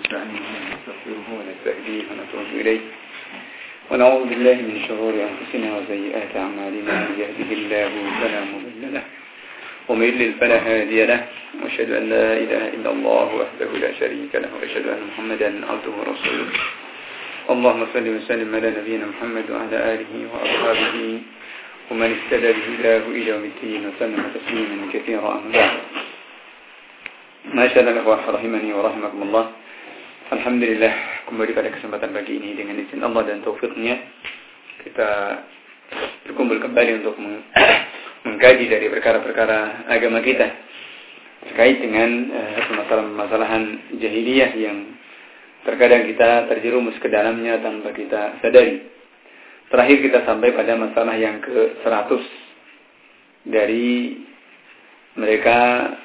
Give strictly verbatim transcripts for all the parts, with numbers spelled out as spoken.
ونستعينه ونستغفره ونستهديه ونتوب إليه ونعوذ بالله من شرور أنفسنا وسيئات أعمالنا من يهده الله فلا مضل له ومن يضلل فلا هادي له وأشهد أن لا إله إلا الله وحده لا شريك له وأشهد أن محمدا عبده ورسوله اللهم صل وسلم على نبينا محمد وعلى آله وأصحابه ومن اهتدى بهداه إلى يوم الدين وسلم تسليما كثيرا أما بعد. Masyaallah wa rahimani wa rahimakumullah. Alhamdulillah, kembali pada kesempatan pagi ini dengan izin Allah dan taufiknya kita berkumpul kembali untuk mengkaji dari perkara-perkara agama kita terkait dengan permasalahan-permasalahan jahiliyah yang terkadang kita terjerumus ke dalamnya tanpa kita sadari. Terakhir kita sampai pada masalah yang ke seratus dari mereka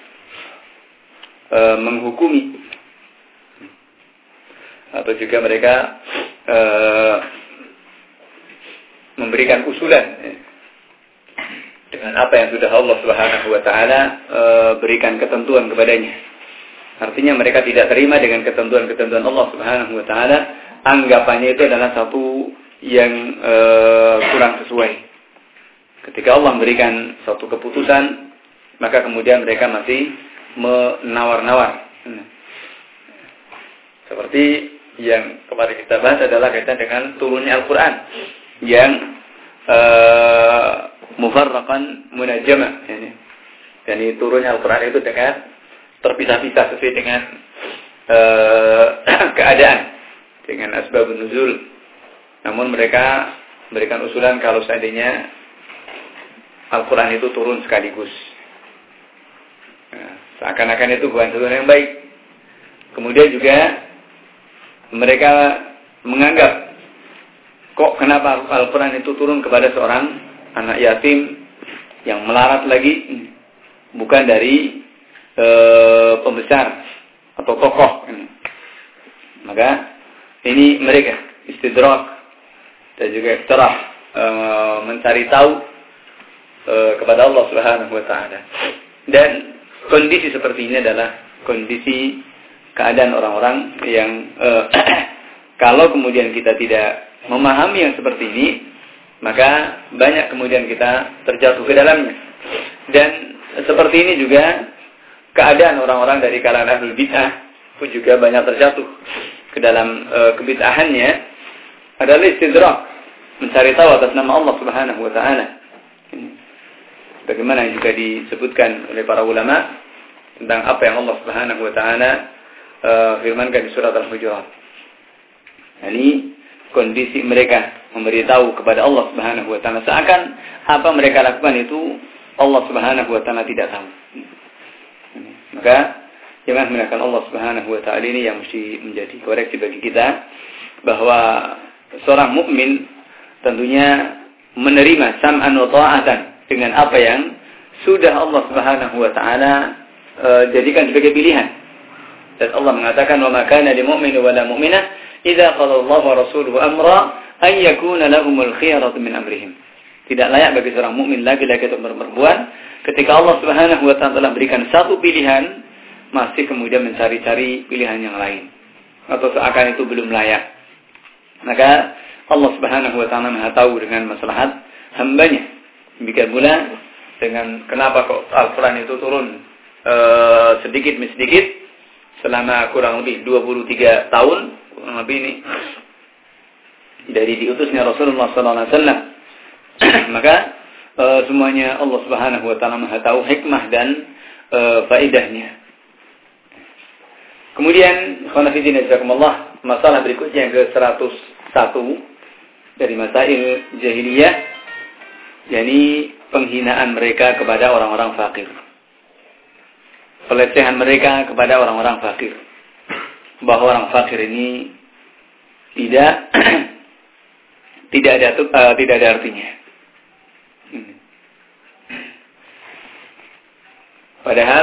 e, menghukumi atau juga mereka e, memberikan usulan ya, dengan apa yang sudah Allah Subhanahu wa taala e, berikan ketentuan kepadanya. Artinya mereka tidak terima dengan ketentuan-ketentuan Allah Subhanahu wa taala, anggapannya itu adalah satu yang e, kurang sesuai. Ketika Allah memberikan suatu keputusan, maka kemudian mereka masih menawar-nawar. Hmm. Seperti yang kemarin kita bahas adalah kaitan dengan turunnya Al-Quran yang e, mufarraqan munajjama. Yani turunnya Al-Quran itu dengan terpisah-pisah sesuai dengan e, keadaan, dengan asbabun nuzul. Namun mereka memberikan usulan kalau seandainya Al-Quran itu turun sekaligus. Nah, seakan-akan itu bukan sesuatu yang baik. Kemudian juga mereka menganggap, kok kenapa Al-Quran itu turun kepada seorang anak yatim yang melarat lagi, bukan dari e, pembesar atau tokoh. Maka ini mereka istidrak dan juga iktirah e, mencari tahu e, kepada Allah Subhanahu wa taala. Dan kondisi seperti ini adalah kondisi keadaan orang-orang yang e, kalau kemudian kita tidak memahami yang seperti ini, maka banyak kemudian kita terjatuh ke dalamnya. Dan seperti ini juga keadaan orang-orang dari kalangan ahlul bid'ah pun juga banyak terjatuh ke dalam e, kebid'ahannya, adalah istidrak, mencari tahu atas nama Allah Subhanahu wa taala. Bagaimana yang juga disebutkan oleh para ulama tentang apa yang Allah Subhanahu wa taala uh, firmankan di surat Al-Hujurat. Ini kondisi mereka memberitahu kepada Allah Subhanahu wa taala seakan apa mereka lakukan itu Allah Subhanahu wa taala tidak tahu. Maka yang menggunakan Allah Subhanahu wa taala ini yang mesti menjadi koreksi bagi kita, bahwa seorang mukmin tentunya menerima sam'an wa ta'atan dengan apa yang sudah Allah Subhanahu wa taala e, jadikan sebagai pilihan. Dan Allah mengatakan, "Wa ma kana lil mu'mini wa la mu'minah idza qala Allahu wa rasuluhu amra an yakuna lahumul khiyaratu min amrihim." Tidak layak bagi seorang mukmin laki-laki atau perempuan ketika Allah Subhanahu wa taala telah berikan satu pilihan, masih kemudian mencari-cari pilihan yang lain atau seakan itu belum layak. Maka Allah Subhanahu wa taala Maha tahu dengan maslahat hambanya. Demikian pula dengan kenapa kok Al-Quran itu turun e, sedikit demi sedikit selama kurang lebih dua puluh tiga tahun, kurang lebih ini dari diutusnya Rasulullah sallallahu alaihi wasallam. Maka e, semuanya Allah Subhanahu wa taala Maha tahu hikmah dan e, faedahnya. Kemudian khonafidin jazakumullah, masalah berikutnya yang ke seratus satu dari masail jahiliyah, yakni penghinaan mereka kepada orang-orang fakir. Pelecehan mereka kepada orang-orang fakir. Bahwa orang fakir ini tidak tidak ada uh, tidak ada artinya. Padahal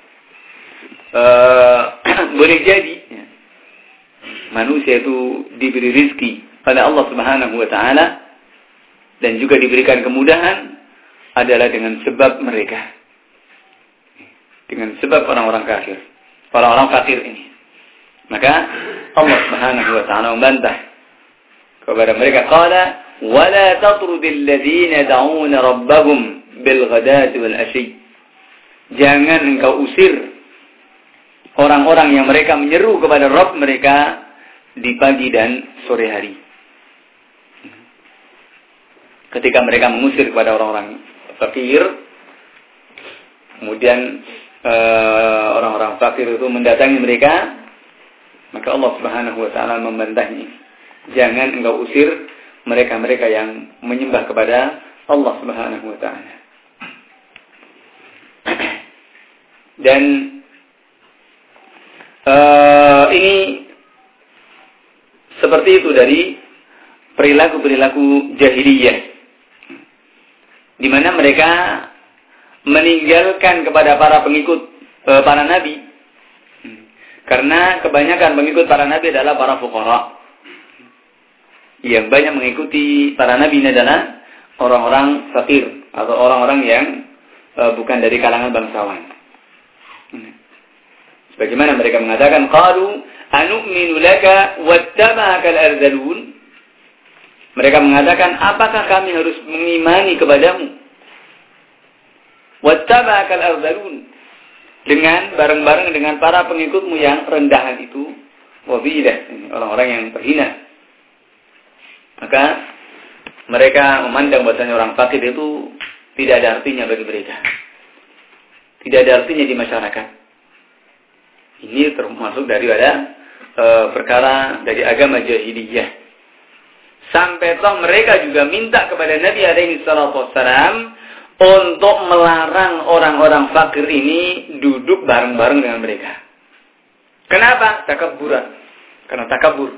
uh, boleh jadi ya, manusia itu diberi rizki oleh Allah Subhanahu wa taala dan juga diberikan kemudahan adalah dengan sebab mereka, dengan sebab orang-orang kafir, orang-orang fakir ini. Maka Allah Subhanahu wa taala membantah kepada mereka, qala wala tatrudil ladzina yad'una rabbahum bil ghadati wal ashi. Jangan engkau usir orang-orang yang mereka menyeru kepada Rabb mereka di pagi dan sore hari. Ketika mereka mengusir kepada orang-orang fakir, kemudian uh, orang-orang fakir itu mendatangi mereka, maka Allah Subhanahu wa taala membantahnya. Jangan engkau usir mereka-mereka yang menyembah kepada Allah Subhanahu wa taala. Dan uh, ini seperti itu dari perilaku-perilaku jahiliyah, di mana mereka meninggalkan kepada para pengikut e, para nabi, karena kebanyakan pengikut para nabi adalah para fuqara. Yang banyak mengikuti para nabi ini adalah orang-orang fakir atau orang-orang yang e, bukan dari kalangan bangsawan. Sebagaimana mereka mengatakan, qalu anu'minu laka wattaba'aka al-ardalun. Mereka mengatakan, apakah kami harus mengimani kepadamu? Wattaba'aka al-ardalun. Dengan bareng-bareng dengan para pengikutmu yang rendahan itu. Wabilah, orang-orang yang terhina. Maka mereka memandang bahasanya orang fakir itu tidak ada artinya bagi mereka. Tidak ada artinya di masyarakat. Ini termasuk daripada e, perkara dari agama jahiliyah. Sampai toh mereka juga minta kepada Nabi alaihi salatu wassalam untuk melarang orang-orang fakir ini duduk bareng-bareng dengan mereka. Kenapa? Takaburan. Karena takabur.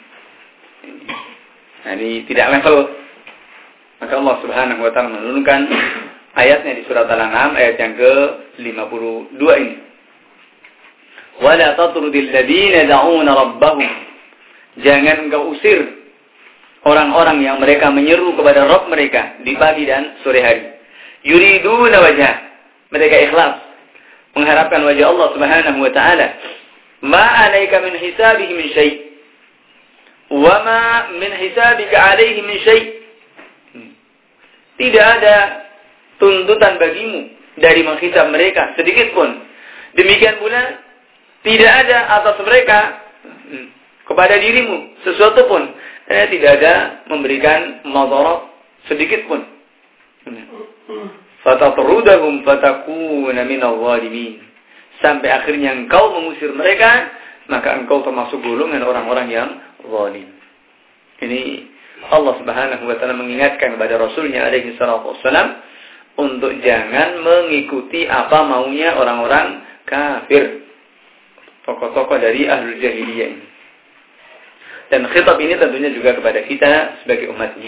Nah, ini tidak level. Maka Allah Subhanahu wa taala menurunkan ayatnya di surat Al-An'am ayat yang ke lima puluh dua ini. Wala tatrudil ladzina yad'una rabbahum. Jangan engkau usir orang-orang yang mereka menyeru kepada Rabb mereka di pagi dan sore hari. Yuriduna wajah. Mereka ikhlas mengharapkan wajah Allah Subhanahu wa taala. Ma 'alaika min hisabihim min syai'. Wa ma min hisabika 'alaihim min syai'. Tidak ada tuntutan bagimu dari menghisab mereka sedikit pun. Demikian pula tidak ada atas mereka kepada dirimu sesuatu pun. Eh, tidak ada memberikan madarat sedikit pun. Fatatrudahum fatakuna minal zalimin. Sampai akhirnya engkau mengusir mereka, maka engkau termasuk golongan orang-orang yang zalim. Ini Allah Subhanahu wa taala mengingatkan kepada Rasulnya alaihi salatu wassalam untuk jangan mengikuti apa maunya orang-orang kafir, tokoh-tokoh dari ahlul jahiliyah ini. Dan khitab ini tentunya juga kepada kita sebagai umatnya.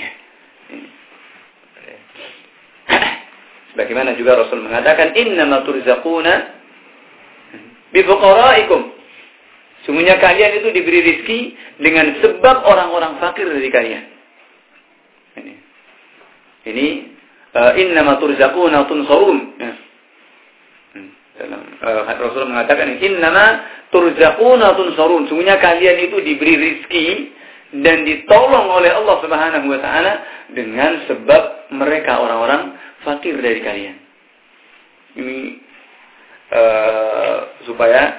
Sebagaimana juga Rasul mengatakan, innama turzaquna bifuqaraikum. Sungguhnya kalian itu diberi rezeki dengan sebab orang-orang fakir dari kalian. Ini, ini uh, innama turzaquna tunsarun. Ya. Dalam uh, Rasul mengatakan, innama turzaquna tunsarun. Sungguhnya kalian itu diberi rezeki dan ditolong oleh Allah Subhanahu wa taala dengan sebab mereka orang-orang fakir dari kalian. Ini uh, supaya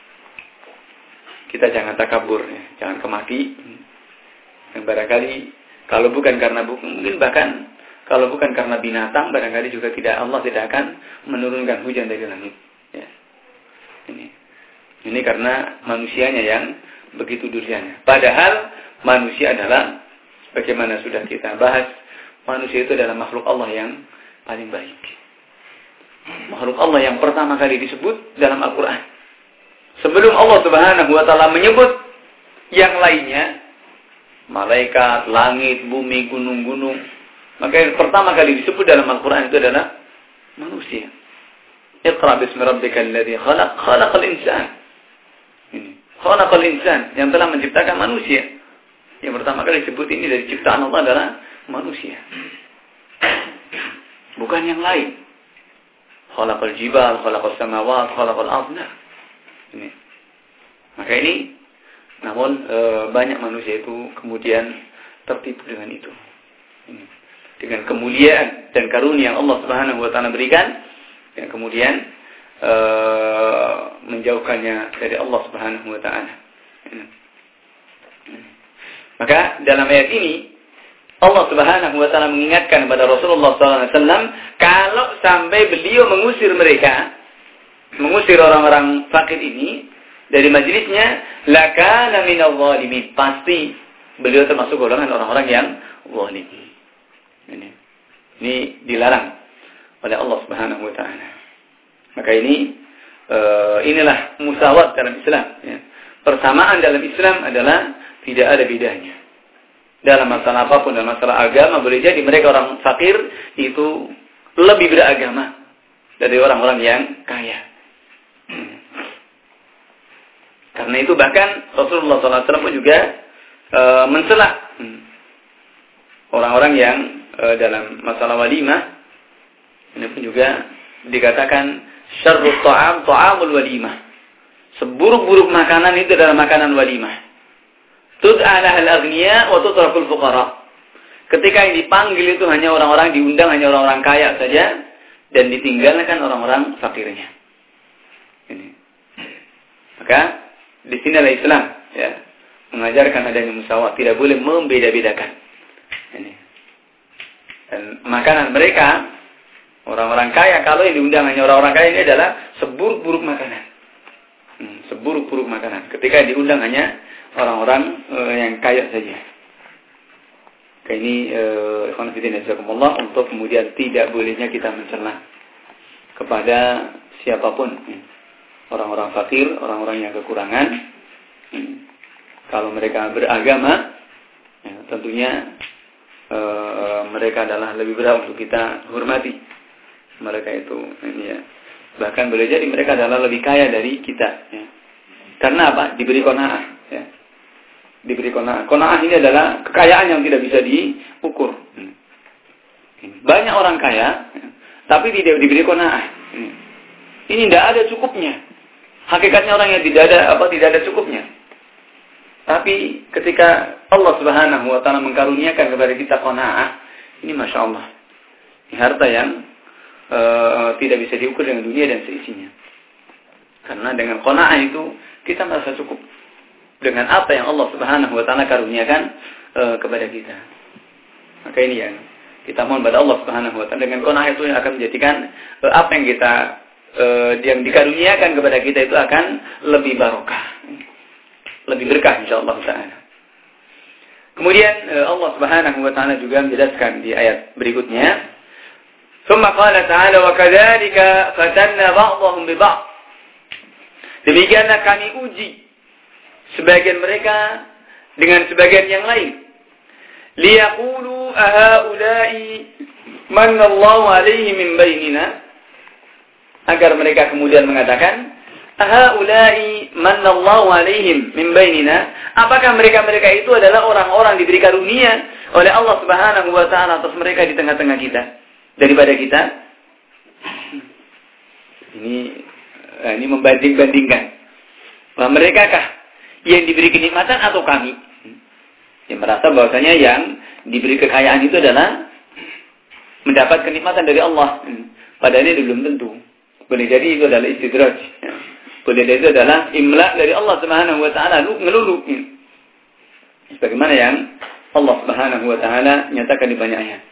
kita jangan takabur, ya. Jangan kemaki. Yang barangkali kalau bukan karena mungkin bahkan kalau bukan karena binatang, barangkali juga tidak Allah tidak akan menurunkan hujan dari langit. Ya. Ini, ini karena manusianya yang begitu durjana. Padahal manusia adalah, bagaimana sudah kita bahas, manusia itu adalah makhluk Allah yang paling baik. Makhluk Allah yang pertama kali disebut dalam Al-Quran. Sebelum Allah Subhanahu wa taala menyebut yang lainnya, malaikat, langit, bumi, gunung-gunung, maka yang pertama kali disebut dalam Al-Quran itu adalah manusia. Iqra bismi rabbikal ladzi khalaq, khalaqal insan. Ini, khalaqal insan, yang telah menciptakan manusia. Yang pertama kali disebut ini dari ciptaan Allah adalah manusia. Bukan yang lain. Khalaqal jibal, khalaqas samawat, khalaqal ardh. Ini. Maka ini Namun e, banyak manusia itu kemudian tertipu dengan itu. Dengan kemuliaan dan karunia yang Allah Subhanahu wa taala berikan, yang kemudian e, menjauhkannya dari Allah Subhanahu wa taala. Maka dalam ayat ini Allah Subhanahu wa taala mengingatkan kepada Rasulullah sallallahu alaihi wasallam kalau sampai beliau mengusir mereka, mengusir orang-orang fakir ini dari majelisnya, lakana minadh dhalimin, pasti beliau termasuk golongan orang-orang yang zalim. Ini, ini dilarang oleh Allah Subhanahu wa taala. Maka ini uh, inilah musawat dalam Islam, ya. Persamaan dalam Islam adalah tidak ada bedanya. Dalam masalah apapun, dalam masalah agama, boleh jadi mereka orang fakir itu lebih beragama dari orang-orang yang kaya. Karena itu bahkan Rasulullah sallallahu alaihi wasallam pun juga e, mencela orang-orang yang e, dalam masalah walimah. Ini pun juga dikatakan syarrut ta'am ta'amul walimah. Seburuk-buruk makanan itu adalah makanan walimah. Tud'ala al-aghniya wa tutrakul fuqara. Ketika yang dipanggil itu hanya orang-orang, diundang hanya orang-orang kaya saja dan ditinggalkan orang-orang fakirnya. Ini. Maka di sinilah Islam, ya, mengajarkan adanya musyawarah, tidak boleh membeda-bedakan. Ini. Dan makanan mereka, orang-orang kaya, kalau yang diundang hanya orang-orang kaya, ini adalah seburuk-buruk makanan. Hmm, seburuk-buruk makanan. Ketika yang diundang hanya orang-orang uh, yang kaya saja. Kayak ini, ikhwan fillah jazakumullah, untuk kemudian tidak bolehnya kita mencela kepada siapapun. Orang-orang fakir, orang-orang yang kekurangan, hmm. kalau mereka beragama, ya, tentunya e, mereka adalah lebih berhak untuk kita hormati. Mereka itu, ini ya, bahkan boleh jadi mereka adalah lebih kaya dari kita. Ya. Karena apa? Diberi qanaah. Ya. Diberi qanaah. Qanaah ini adalah kekayaan yang tidak bisa diukur. Hmm. Banyak orang kaya, ya, tapi tidak diberi qanaah. Hmm. Ini tidak ada cukupnya. Hakikatnya orang yang tidak ada apa tidak ada cukupnya. Tapi ketika Allah Subhanahu wa taala mengkaruniakan kepada kita qanaah, ini masya Allah. Ini harta yang uh, tidak bisa diukur dengan dunia dan seisinya. Karena dengan qanaah itu kita merasa cukup dengan apa yang Allah Subhanahu wa taala karuniakan uh, kepada kita. Maka ini yang kita mohon kepada Allah Subhanahu wa taala, dengan qanaah itu yang akan menjadikan uh, apa yang kita Uh, yang dikaruniakan kepada kita itu akan lebih barokah, lebih berkah insyaallah taala. Kemudian uh, Allah Subhanahu wa taala juga menjelaskan di ayat berikutnya, "Tsumma qala ta'ala wa kadzalika fatanna ba'dahum bi ba'd." Demikianlah kami uji sebagian mereka dengan sebagian yang lain. Liyaqulu ahaula'i manna Allahu 'alaihim min bainina, agar mereka kemudian mengatakan, ahaulai manallahu alaihim min bainina, apakah mereka-mereka itu adalah orang-orang diberi karunia oleh Allah Subhanahu wa taala atas mereka di tengah-tengah kita daripada kita? Ini ini membanding-bandingkan. Bahwa merekakah yang diberi kenikmatan atau kami? Yang merasa bahwasanya yang diberi kekayaan itu adalah mendapat kenikmatan dari Allah. Padahal ini belum tentu. Boleh jadi itu adalah istidraj. Boleh jadi itu adalah imla dari Allah Subhanahu wa taala, ngelulu. Sebagaimana yang Allah Subhanahu wa taala nyatakan di banyak ayat.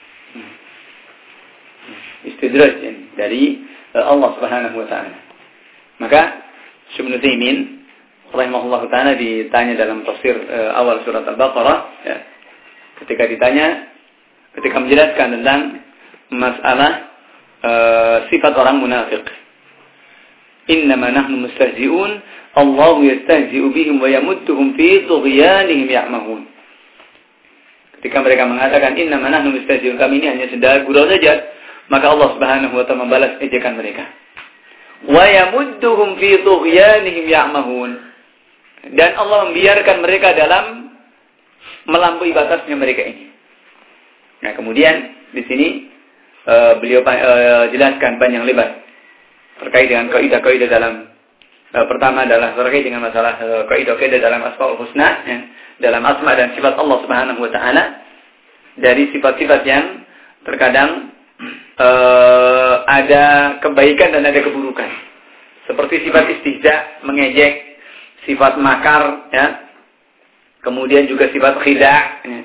Istidraj dari Allah Subhanahu wa taala. Maka Syekh Ibnu Taimiyah rahimahullah taala ditanya dalam tafsir uh, awal surat Al-Baqarah, ya, ketika ditanya, ketika menjelaskan tentang masalah Uh, sifat orang munafik. Innama nahnu mustahzi'un, Allahu yastahzi'u bihim wa yamudduhum fi tughyanihim ya'mahun. Ketika mereka mengatakan innama nahnu mustahzi'un, kami ini hanya sedang gurau saja, maka Allah Subhanahu wa taala membalas ejekan mereka. Wa yamudduhum fi tughyanihim ya'mahun. Dan Allah membiarkan mereka dalam melampaui batasnya mereka ini. Nah, kemudian di sini Uh, beliau uh, jelaskan panjang lebar terkait dengan kaidah-kaidah dalam E, pertama adalah terkait dengan masalah e, kaidah-kaidah dalam Asmaul Husna, ya, dalam asma dan sifat Allah Subhanahu wa taala, dari sifat-sifat yang terkadang e, ada kebaikan dan ada keburukan. Seperti sifat istihza, mengejek, sifat makar, ya. Kemudian juga sifat khidah, ya.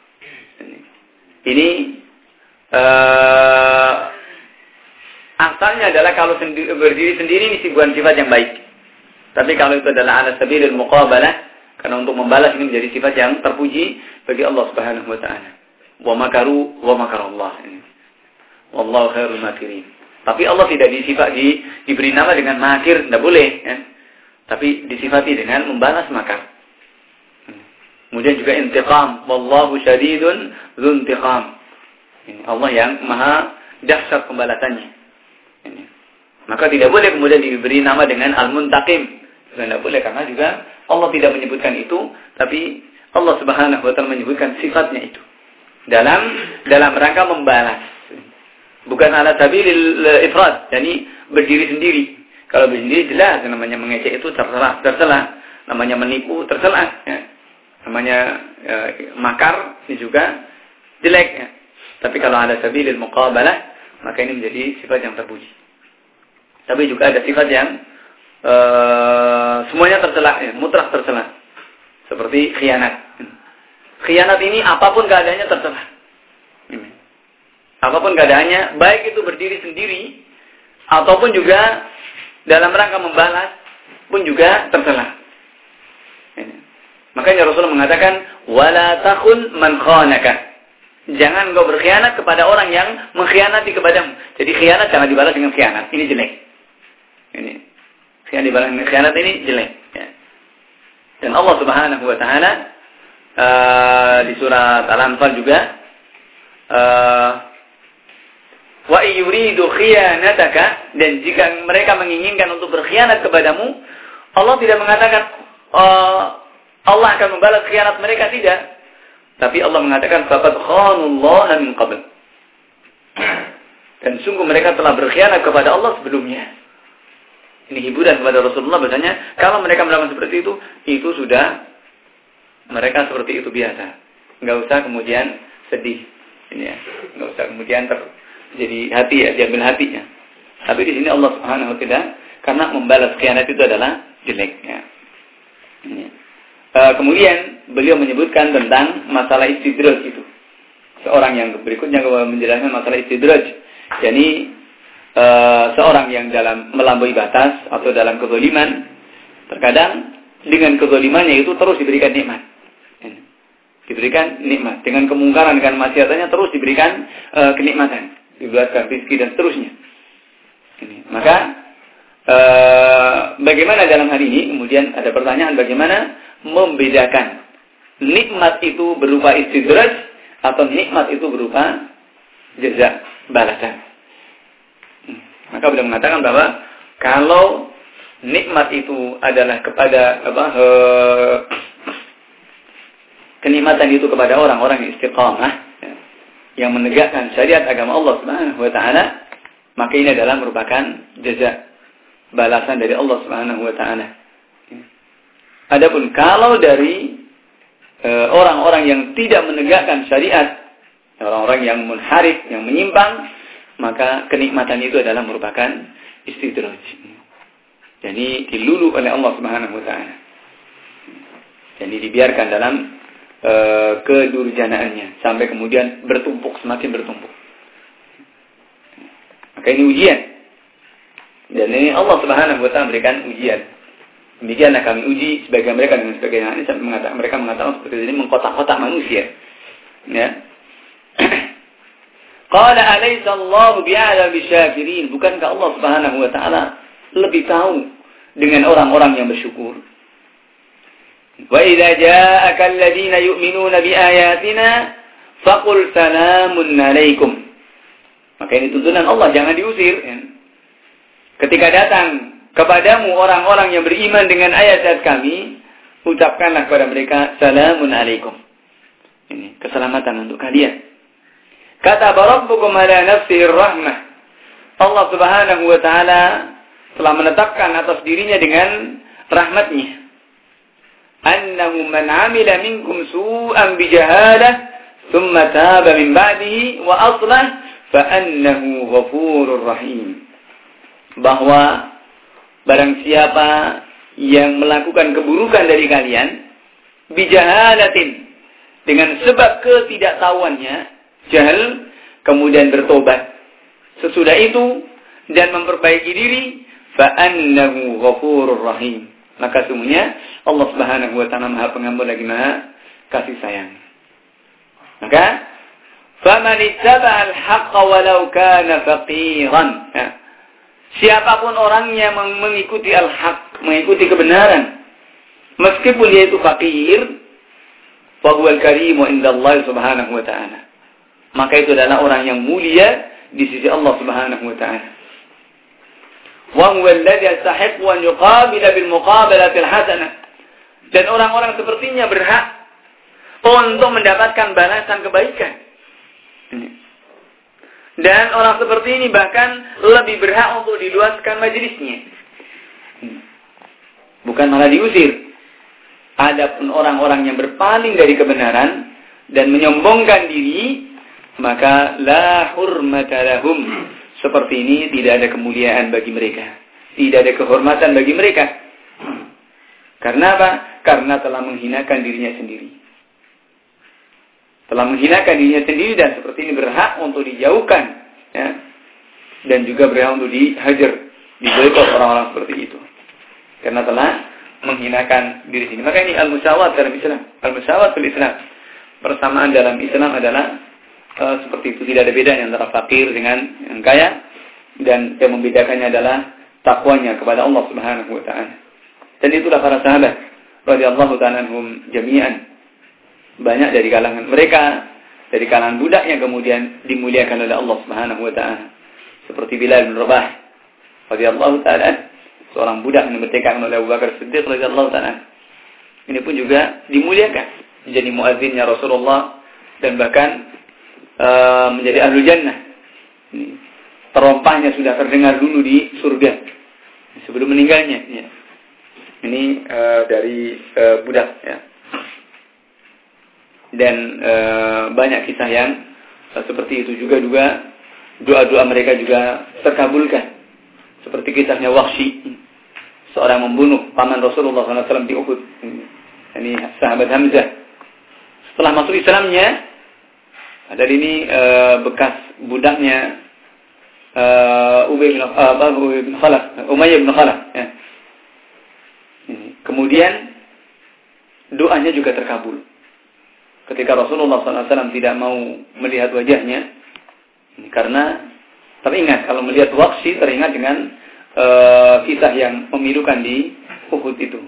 Ini uh, asalnya adalah kalau sendiri, berdiri sendiri ini bukan sifat yang baik. Tapi kalau itu adalah ala sabilil muqabalah, karena untuk membalas ini menjadi sifat yang terpuji bagi Allah Subhanahu wa taala. Wa makaru wa makarallah. Wallahu khairul makirin. Tapi Allah tidak disifat di, diberi nama dengan makir, tidak boleh, ya. Tapi disifati dengan membalas makar. Kemudian juga intiqam, wallahu syadidun dzuntiqam. Ini Allah yang maha dahsyat pembalasannya. Ini. Maka tidak boleh kemudian diberi nama dengan al-muntaqim. Tidak boleh, karena juga Allah tidak menyebutkan itu, tapi Allah Subhanahu wa taala menyebutkan sifatnya itu dalam dalam rangka membalas. Bukan ala sabilil ifrad, yani berdiri sendiri. Kalau berdiri jelas namanya mengejek itu tercela, tercela. Namanya menipu tercela, ya. Namanya ya, makar ini juga jelek, ya. Tapi kalau ada sabilil muqabalah, maka ini menjadi sifat yang terpuji. Tapi juga ada sifat yang uh, semuanya tercela, ya, mutlak tercela. Seperti khianat. Khianat ini apapun keadaannya tercela. Apapun keadaannya, baik itu berdiri sendiri ataupun juga dalam rangka membalas pun juga tercela. Makanya Rasulullah mengatakan, wala takhun man khanaka. Jangan kau berkhianat kepada orang yang mengkhianati kepadamu. Jadi khianat jangan dibalas dengan khianat. Ini jelek. Ini khianat dibalas dengan khianat ini jelek. Ya. Dan Allah Subhanahu wa taala uh, di surat Al-Anfal juga, uh, wa yuridu khiyanataka, dan jika mereka menginginkan untuk berkhianat kepadamu, Allah tidak mengatakan uh, Allah akan membalas khianat mereka, tidak. Tapi Allah mengatakan faqad khanullaha min qabl. Dan sungguh mereka telah berkhianat kepada Allah sebelumnya. Ini hiburan kepada Rasulullah, bahasanya kalau mereka melakukan seperti itu, itu sudah mereka seperti itu biasa. Enggak usah kemudian sedih. Ini ya. Enggak usah kemudian ter jadi hati ya, diambil hatinya. Tapi di sini Allah Subhanahu wa taala, karena membalas khianat itu adalah jelek, ya. Ini. Uh, kemudian beliau menyebutkan tentang masalah istidraj itu. Seorang yang berikutnya menjelaskan masalah istidraj. Jadi uh, seorang yang dalam melampaui batas atau dalam kezaliman, terkadang dengan kezalimannya itu terus diberikan nikmat. Diberikan nikmat. Dengan kemungkaran, dengan maksiatannya terus diberikan uh, kenikmatan. Diberikan rezeki dan seterusnya. Ini. Maka uh, bagaimana dalam hari ini? Kemudian ada pertanyaan, bagaimana membedakan nikmat itu berupa istidraj atau nikmat itu berupa jaza, balasan. Maka beliau mengatakan bahwa kalau nikmat itu adalah kepada apa he, kenikmatan itu kepada orang-orang yang istiqamah, ya, yang menegakkan syariat agama Allah Subhanahu wa taala, maka ini adalah merupakan jaza, balasan dari Allah Subhanahu wa taala. Adapun kalau dari e, orang-orang yang tidak menegakkan syariat, orang-orang yang munharif, yang menyimpang, maka kenikmatan itu adalah merupakan istidraj. Jadi dilulu oleh Allah Subhanahu wa taala. Jadi dibiarkan dalam e, kedurjanaannya sampai kemudian bertumpuk, semakin bertumpuk. Maka ini ujian. Dan ini Allah Subhanahu wa taala berikan ujian. Demikianlah kami uji sebagian mereka dengan sebagian lain, sampai mengatakan, mereka mengatakan seperti ini mengkotak-kotak manusia. Ya. Qala alaysa Allahu bi'ala bisyakirin? Bukankah Allah Subhanahu wa taala lebih tahu dengan orang-orang yang bersyukur? Wa idza ja'aka alladziina yu'minuuna biayatina faqul salamun 'alaikum. Maka ini tuntunan Allah, jangan diusir. Ya. Ketika datang kepadamu orang-orang yang beriman dengan ayat-ayat kami, ucapkanlah kepada mereka salamun alaikum. Ini keselamatan untuk kalian. Kata rabbukum ala nafsir rahmah. Allah Subhanahu wa taala telah menetapkan atas dirinya dengan rahmatnya. Annahu man 'amila minkum su'an bijahalah thumma taba min ba'dihi wa aslah fa annahu ghafurur rahim. Bahwa barang siapa yang melakukan keburukan dari kalian bijahalatin, dengan sebab ketidaktahuannya, jahal, kemudian bertobat sesudah itu dan memperbaiki diri, fa annahu ghafurur rahim, maka sungguhnya Allah Subhanahu wa taala Maha Pengampun lagi Maha kasih sayang. Maka faman ittaba'a al-haqqa walau kana faqiran, ya. Siapapun orangnya mengikuti al-haq, mengikuti kebenaran, meskipun dia itu fakir, fa huwal karimu indallahi subhanahu wa ta'ala, maka itu adalah orang yang mulia di sisi Allah Subhanahu wa ta'ala. Wa huwa alladhi yastahiqqu an yuqabila bil muqabalati al-hasanah, dan orang-orang sepertinya berhak untuk mendapatkan balasan kebaikan. Dan orang seperti ini bahkan lebih berhak untuk diluaskan majelisnya, bukan malah diusir. Adapun orang-orang yang berpaling dari kebenaran dan menyombongkan diri, maka la hurmata lahum, seperti ini tidak ada kemuliaan bagi mereka, tidak ada kehormatan bagi mereka. Karena apa? Karena telah menghinakan dirinya sendiri. Telah menghinakan dirinya sendiri dan seperti ini berhak untuk dijauhkan, ya. Dan juga berhak untuk dihajar, diboikot orang-orang seperti itu. Karena telah menghinakan diri sendiri. Maka ini al-musawat dalam Islam. Al-musawat fil Islam. Persamaan dalam Islam adalah uh, seperti itu. Tidak ada bedanya antara fakir dengan yang kaya. Dan yang membedakannya adalah takwanya kepada Allah Subhanahu wa ta'ala. Dan itulah para sahabat radhiyallahu ta'ala anhum jami'an. Banyak dari kalangan mereka, dari kalangan budak yang kemudian dimuliakan oleh Allah Subhanahu wa ta'ala. Seperti Bilal bin Rabah radhiyallahu ta'ala, seorang budak yang dimertekakan oleh Abu Bakar Siddiq radhiyallahu ta'ala. Ini pun juga dimuliakan, menjadi muazzinnya Rasulullah dan bahkan uh, menjadi ahlul jannah. Ini terompahnya sudah terdengar dulu di surga sebelum meninggalnya. Ya. Ini uh, dari uh, budak, ya. Dan uh, banyak kisah yang uh, seperti itu juga juga doa-doa mereka juga terkabulkan. Seperti kisahnya Wahsy, seorang membunuh paman Rasulullah shallallahu alaihi wasallam di Uhud. Ini sahabat Hamzah. Setelah masuk Islamnya, ada ini uh, bekas budaknya uh, Ubay bin uh, Khalaf, Umayyah bin Khalaf. Ya. Kemudian doanya juga terkabul. Ketika Rasulullah shallallahu alaihi wasallam tidak mau melihat wajahnya, karena teringat kalau melihat Wahsy teringat dengan uh, kisah yang memilukan di Uhud itu.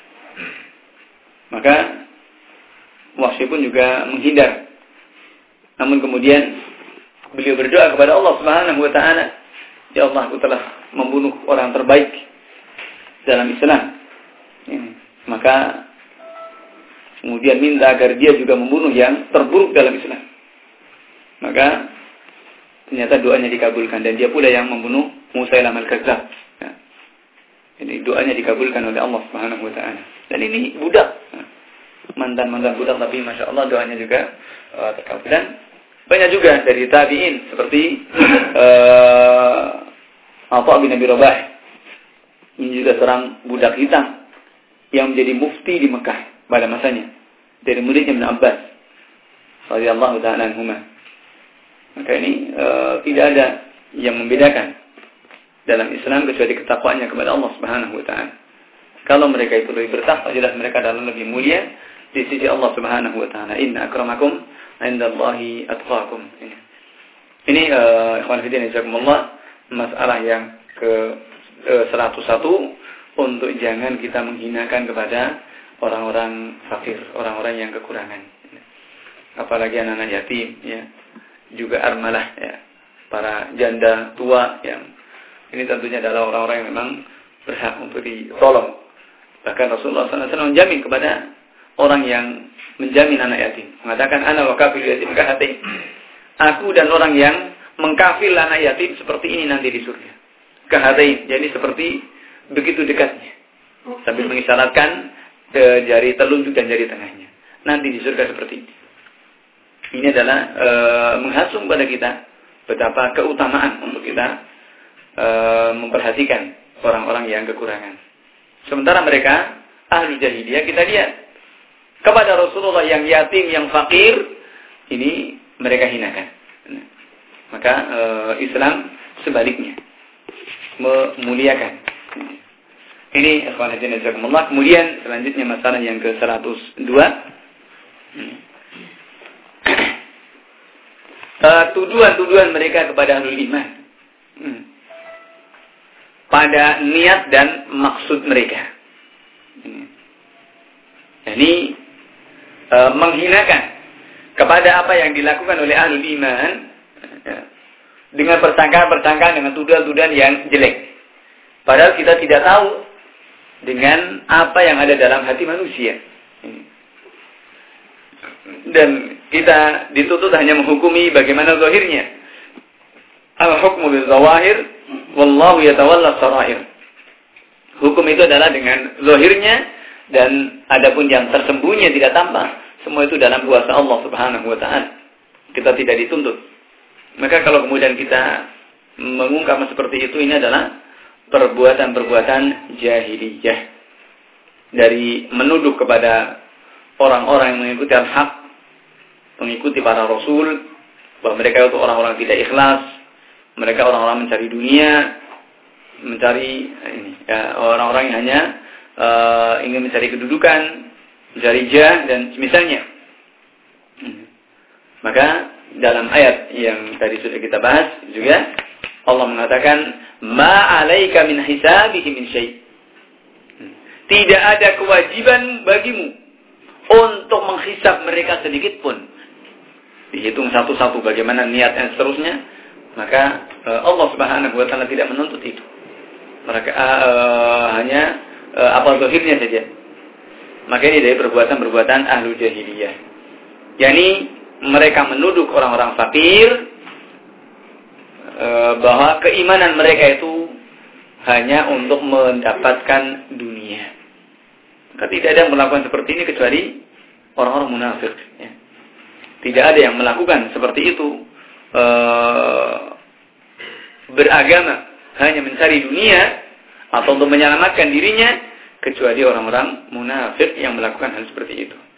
Maka Wahsy pun juga menghindar. Namun kemudian beliau berdoa kepada Allah Subhanahu wa taala, "Ya Allah, aku telah membunuh orang terbaik dalam Islam." Ini. Maka kemudian minta agar dia juga membunuh yang terburuk dalam Islam. Maka ternyata doanya dikabulkan dan dia pula yang membunuh Musailamah al-Kadzdzab. Ya. Jadi doanya dikabulkan oleh Allah Subhanahu wa taala. Dan ini budak. Mantan-mantan budak tapi Masya Allah doanya juga uh, terkabul. Dan banyak juga dari tabi'in seperti uh, Atha bin Abi Rabah. Ini juga seorang budak hitam yang menjadi mufti di Mekah pada masanya. Dari muridnya Ibn Abbas radhiyallahu ta'ala anhuma. Maka ini uh, tidak ada yang membedakan dalam Islam kecuali ketakwaannya kepada Allah Subhanahu wa taala. Kalau mereka itu lebih bertakwa, jelas mereka adalah lebih mulia di sisi Allah Subhanahu wa taala. Inna akramakum 'indallahi atqakum. Ini uh, ikhwan fillah jazakumullah, masalah yang ke uh, seratus satu untuk jangan kita menghinakan kepada orang-orang fakir, orang-orang yang kekurangan. Apalagi anak-anak yatim, ya. Juga armalah, ya, para janda tua yang ini tentunya adalah orang-orang yang memang berhak untuk ditolong. Bahkan Rasulullah shallallahu alaihi wasallam menjamin kepada orang yang menjamin anak yatim, mengatakan ana wa kafil yatim kahatin, aku dan orang yang mengkafil anak yatim seperti ini nanti di surga. kahatain, jadi seperti begitu dekatnya, sambil mengisyaratkan ke jari telunjuk dan jari tengahnya. Nanti di surga seperti ini. Ini adalah e, menghasung pada kita betapa keutamaan untuk kita e, memperhatikan orang-orang yang kekurangan. Sementara mereka ahli jahiliyah, kita lihat kepada Rasulullah yang yatim, yang fakir, ini mereka hinakan. Maka e, Islam sebaliknya memuliakan. Ini ikhwan hadirin jazakumullah. Kemudian selanjutnya masalah yang ke seratus dua. Uh, tuduhan-tuduhan mereka kepada ahlul iman. Hmm. Pada niat dan maksud mereka. Ini uh, menghinakan kepada apa yang dilakukan oleh ahlul iman, ya, dengan persangkaan-persangkaan, dengan tuduhan-tuduhan yang jelek. Padahal kita tidak tahu dengan apa yang ada dalam hati manusia. Dan kita dituntut hanya menghukumi bagaimana zahirnya. Al-hukmu bil-zawahir wallahu yatawalla sarair. Hukum itu adalah dengan zahirnya, dan adapun yang tersembunyi tidak tampak, semua itu dalam kuasa Allah Subhanahu wa taala. Kita tidak dituntut. Maka kalau kemudian kita mengungkap seperti itu, ini adalah perbuatan-perbuatan jahiliyah, dari menuduh kepada orang-orang yang mengikuti al-haq, mengikuti para rasul, bahwa mereka itu orang-orang tidak ikhlas, mereka orang-orang mencari dunia, mencari ini, ya, orang-orang yang hanya uh, ingin mencari kedudukan, mencari jah dan semisalnya. Maka dalam ayat yang tadi sudah kita bahas juga, Allah mengatakan, ma alaika min hisabihi min syai'. Tidak ada kewajiban bagimu untuk menghisab mereka sedikit pun. Dihitung satu-satu bagaimana niat dan seterusnya, maka uh, Allah Subhanahu wa taala tidak menuntut itu. Mereka uh, hanya uh, apa zahirnya saja. Maka ini dari perbuatan-perbuatan ahlu jahiliyah. Yani mereka menuduh orang-orang fakir bahwa keimanan mereka itu hanya untuk mendapatkan dunia. Maka tidak ada yang melakukan seperti ini kecuali orang-orang munafik. Ya. Tidak ada yang melakukan seperti itu, e, beragama hanya mencari dunia atau untuk menyelamatkan dirinya, kecuali orang-orang munafik yang melakukan hal seperti itu.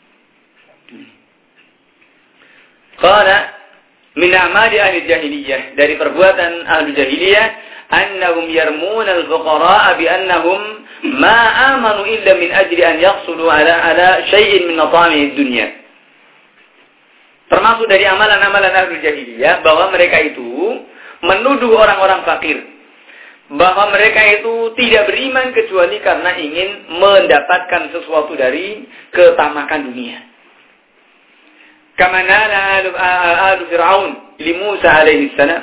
Qala min a'mali ahli jahiliyah, dari perbuatan ahli jahiliyah, annahum yarmuna al-fuqara'a bi annahum ma amanu illa min ajli an yaqsudu ala ala syai'in min natami dunya. Termasuk dari amalan-amalan ahli jahiliyah bahwa mereka itu menuduh orang-orang fakir bahwa mereka itu tidak beriman kecuali karena ingin mendapatkan sesuatu dari ketamakan dunia. Kama nala alu Fir'aun li Musa alaihi salam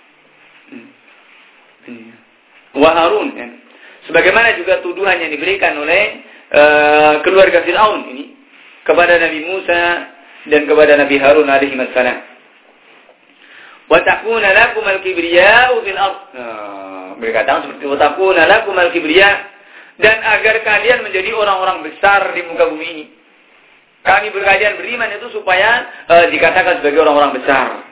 wa Harun. Sebagaimana juga tuduhan yang diberikan oleh uh, keluarga Fir'aun ini kepada Nabi Musa dan kepada Nabi Harun alaihi salam. Wa takuna lakum al-kibriya'u fil ardh. Mereka katakan seperti wa takuna lakum al-kibriya', dan agar kalian menjadi orang-orang besar di muka bumi ini. Kami berkalian beriman itu supaya uh, dikatakan sebagai orang-orang besar.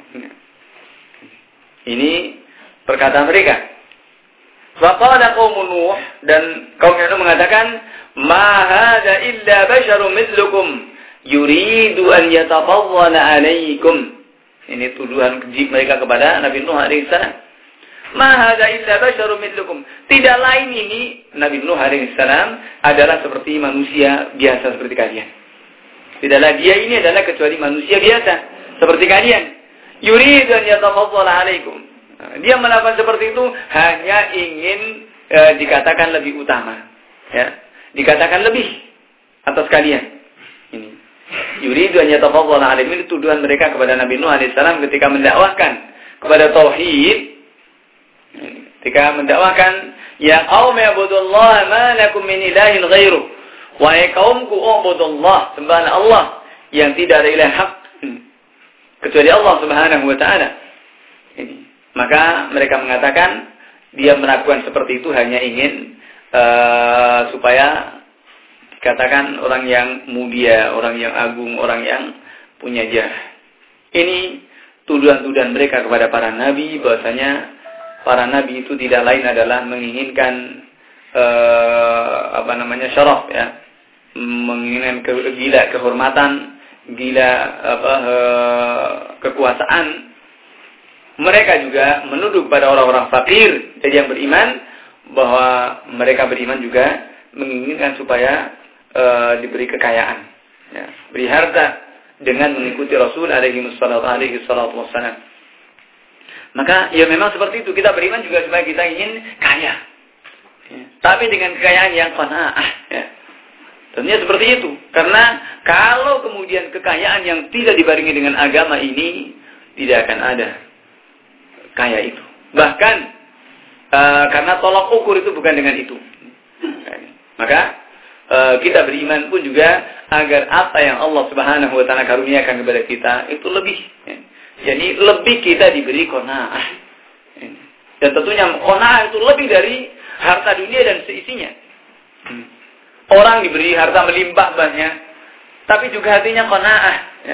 Ini perkataan mereka. Faqala qaumun Nuh, dan kaum Nuh mengatakan, ma hadza illa basharun mithlukum yuridu an yatafawwala 'alaikum. Ini tuduhan keji mereka kepada Nabi Nuh alaihi salam. Ma hadza illa basharun mithlukum. Tidak lain ini Nabi Nuh alaihi salam adalah seperti manusia biasa seperti kalian. Tidaklah dia ini adalah kecuali manusia biasa seperti kalian. Yuridu an yatafaddala 'alaikum. Dia melakukan seperti itu hanya ingin e, dikatakan lebih utama, ya. Dikatakan lebih atas kalian. Ini. Yuridu an yatafaddala 'alaikum, ini tuduhan mereka kepada Nabi Nuh alaihi salam ketika mendakwahkan kepada tauhid. Ketika mendakwahkan, ya qaum ibudullaha ma lakum min ilahin ghairuh. Wahai kaumku, ubudullah, sembahlah Allah yang tidak ada ilah hak kecuali Allah Subhanahu wa taala. Ini. Maka mereka mengatakan dia melakukan seperti itu hanya ingin uh, supaya dikatakan orang yang mulia, orang yang agung, orang yang punya jah. Ini tuduhan-tuduhan mereka kepada para nabi, bahwasanya para nabi itu tidak lain adalah menginginkan uh, apa namanya syaraf, ya, menginginkan ke, gila kehormatan, gila apa uh, kekuasaan. Mereka juga menuduh kepada orang-orang fakir jadi yang beriman bahwa mereka beriman juga menginginkan supaya e, diberi kekayaan, ya, beri harta dengan mengikuti Rasul alaihi wassalatu wassalam. Maka ya memang seperti itu, kita beriman juga supaya kita ingin kaya, ya, tapi dengan kekayaan yang qanaah, ya. Tentunya seperti itu, karena kalau kemudian kekayaan yang tidak dibarengi dengan agama ini tidak akan ada kaya itu. Bahkan uh, karena tolak ukur itu bukan dengan itu. Maka uh, kita beriman pun juga agar apa yang Allah Subhanahu wa taala karuniakan kepada kita itu lebih, ya. Jadi lebih kita diberi qanaah. Dan tentunya qanaah itu lebih dari harta dunia dan seisinya. Orang diberi harta melimpah banyak, tapi juga hatinya qanaah, ya.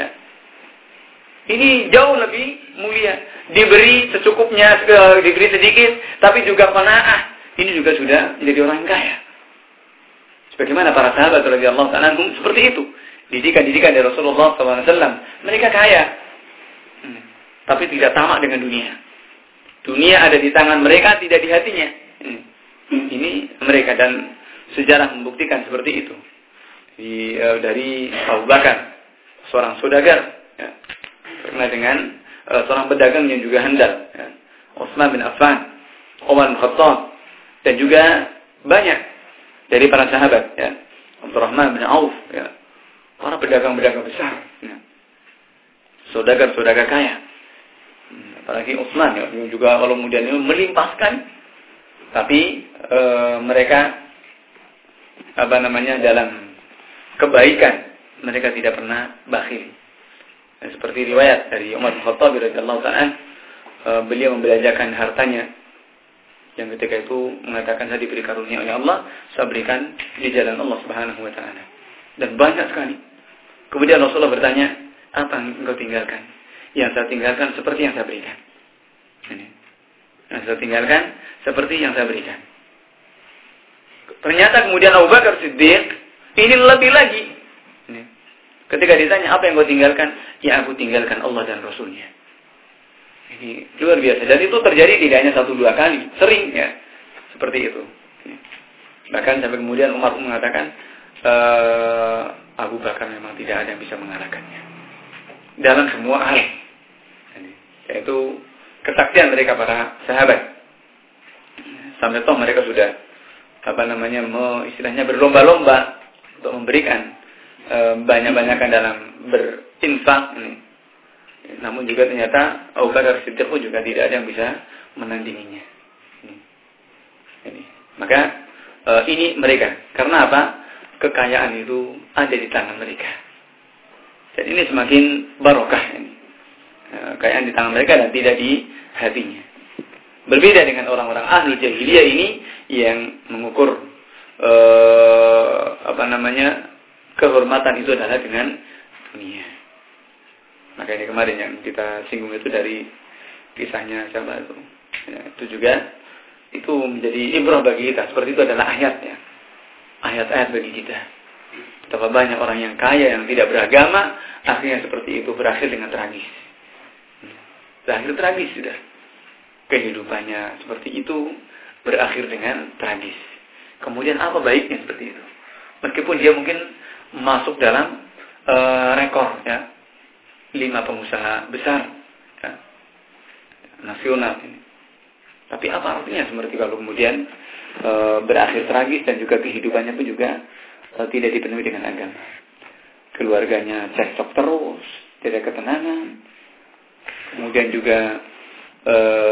Ini jauh lebih mulia. Diberi secukupnya, diberi sedikit, tapi juga qanaah. Ini juga sudah menjadi orang yang kaya. Sebagaimana para sahabat radhiyallahu ta'ala anhum seperti itu. Didikan-didikan dari Rasulullah shallallahu alaihi wasallam. Mereka kaya, hmm. tapi tidak tamak dengan dunia. Dunia ada di tangan mereka, tidak di hatinya. Hmm. Ini mereka, dan sejarah membuktikan seperti itu. Di, uh, dari Abu Bakar, seorang saudagar, ya, pernah dengan uh, seorang pedagang yang juga handal, ya, Utsman bin Affan, Umar bin Khattab, dan juga banyak dari para sahabat, ya, Abdurrahman bin Auf, ya, para pedagang-pedagang besar, ya, saudagar-saudagar kaya. Apalagi Utsman, ya, yang juga kalau kemudian ini melimpahkan, tapi uh, mereka apa namanya dalam kebaikan mereka tidak pernah bakhil. Dan seperti riwayat dari Umar bin Khattab radhiyallahu ta'ala, uh, beliau membelanjakan hartanya yang ketika itu mengatakan, saya diberi karunia oleh Allah, saya berikan di jalan Allah Subhanahu wa taala. Dan banyak sekali. Kemudian Rasulullah bertanya, apa yang engkau tinggalkan? Yang saya tinggalkan seperti yang saya berikan. Ini. Yang saya tinggalkan seperti yang saya berikan. Ternyata kemudian Abu Bakar Siddiq ini lebih lagi. Ini. Ketika ditanya apa yang kau tinggalkan, ya aku tinggalkan Allah dan Rasulnya. Ini luar biasa. Dan itu terjadi tidak hanya satu dua kali, sering, ya, seperti itu. Ini. Bahkan sampai kemudian Umar mengatakan, e, Abu Bakar memang tidak ada yang bisa mengalahkannya dalam semua hal. Ini. Yaitu kesaktian mereka para sahabat. Sampai toh mereka sudah apa namanya, istilahnya berlomba-lomba untuk memberikan e, banyak-banyakan dalam berinfak ini. Namun juga ternyata Abu Bakar Siddiq pun juga tidak ada yang bisa menandinginya. Ini. Ini. Maka e, ini mereka. Karena apa? Kekayaan itu ada di tangan mereka. Dan ini semakin barokah ini. E, kekayaan di tangan mereka dan tidak di hatinya. Berbeda dengan orang-orang ahlul jahiliyah ini yang mengukur e, apa namanya, kehormatan itu adalah dengan dunia. Maka ini kemarin yang kita singgung itu dari kisahnya siapa itu. Ya, itu juga itu menjadi ibrah bagi kita. Seperti itu adalah ayatnya. Ayat-ayat bagi kita. Betapa banyak orang yang kaya yang tidak beragama, akhirnya seperti itu berakhir dengan tragis. Berakhir tragis sudah. Kehidupannya seperti itu berakhir dengan tragis. Kemudian apa baiknya seperti itu? Meskipun dia mungkin masuk dalam uh, rekor, ya, lima pengusaha besar, ya, nasional ini. Tapi apa artinya seperti kalau kemudian e, berakhir tragis dan juga kehidupannya pun juga e, tidak dipenuhi dengan agama. Keluarganya cekcok terus, tidak ketenangan. Kemudian juga e,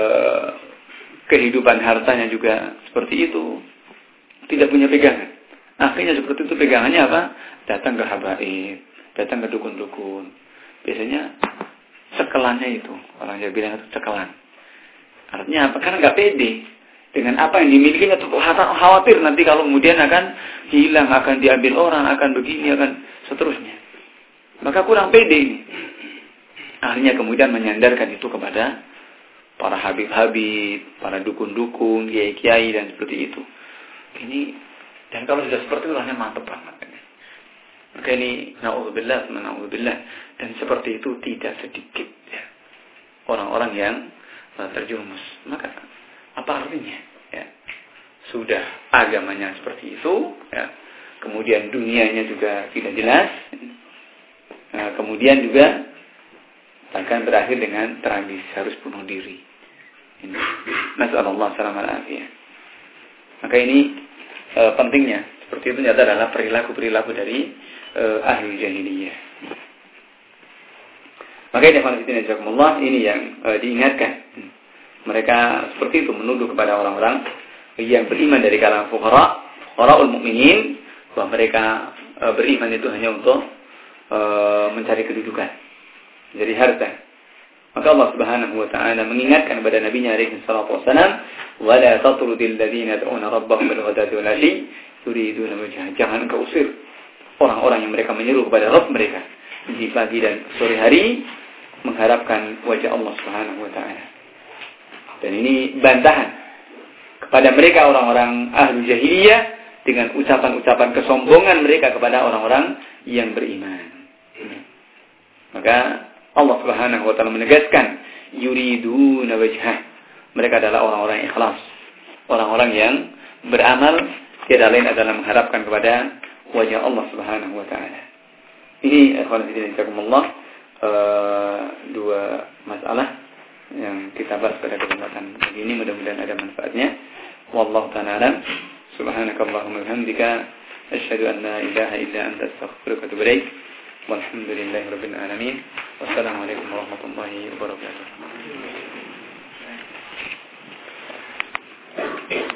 kehidupan hartanya juga seperti itu, tidak punya pegangan. Akhirnya seperti itu, pegangannya apa? Datang ke habaib, datang ke dukun-dukun. Biasanya cekelannya itu, orang Jawa bilang itu cekelan. Artinya apa? Karena nggak pede. dengan apa yang dimilikinya, tuh khawatir nanti kalau kemudian akan hilang, akan diambil orang, akan begini, akan seterusnya. Maka kurang pede ini. Akhirnya kemudian menyandarkan itu kepada para habib-habib, para dukun-dukun, kiai-kiai dan seperti itu. Ini, dan kalau sudah seperti itu rasanya mantap banget. Maka ini na'udzubillah, na'udzubillah. Dan seperti itu tidak sedikit ya, orang-orang yang terjumus. Maka apa artinya? Ya. Sudah agamanya seperti itu, ya. Kemudian dunianya juga tidak jelas, nah, kemudian juga akan berakhir dengan tragis, harus bunuh diri. Nasallallahu alaihi wasallam. Maka ini e, pentingnya seperti itu ternyata adalah perilaku-perilaku dari e, ahli jahiliyah. Maka ini Allah ini yang e, diingatkan. Mereka seperti itu menuduh kepada orang-orang yang beriman dari kalangan fuqara, fuqaraul mukminin, bahwa mereka e, beriman itu hanya untuk e, mencari kedudukan, jadi harta. Maka Allah Subhanahu wa taala mengingatkan kepada nabinya alaihi salatu wasalam, "Wa la tatrudil ladzina yad'una rabbahum bil ghadati wal 'ashi yuriduna wajha." Jangan kau usir orang-orang yang mereka menyeru kepada Rabb mereka di pagi dan sore hari mengharapkan wajah Allah Subhanahu wa taala. Dan ini bantahan kepada mereka orang-orang ahli jahiliyah dengan ucapan-ucapan kesombongan mereka kepada orang-orang yang beriman. Maka Allah Subhanahu wa taala menegaskan yuriduna wajhah. Mereka adalah orang-orang yang ikhlas, orang-orang yang beramal tiada lain adalah mengharapkan kepada wajah Allah Subhanahu wa taala. Ini ikhwan fillah uh, dua masalah yang kita bahas pada kesempatan ini, mudah-mudahan ada manfaatnya. Wallahu ta'ala alam. Subhanakallahumma wa bihamdika asyhadu an la ilaha illa anta astaghfiruka wa atubu ilaik. Walhamdulillahi rabbil alamin. Wassalamualaikum warahmatullahi wabarakatuh.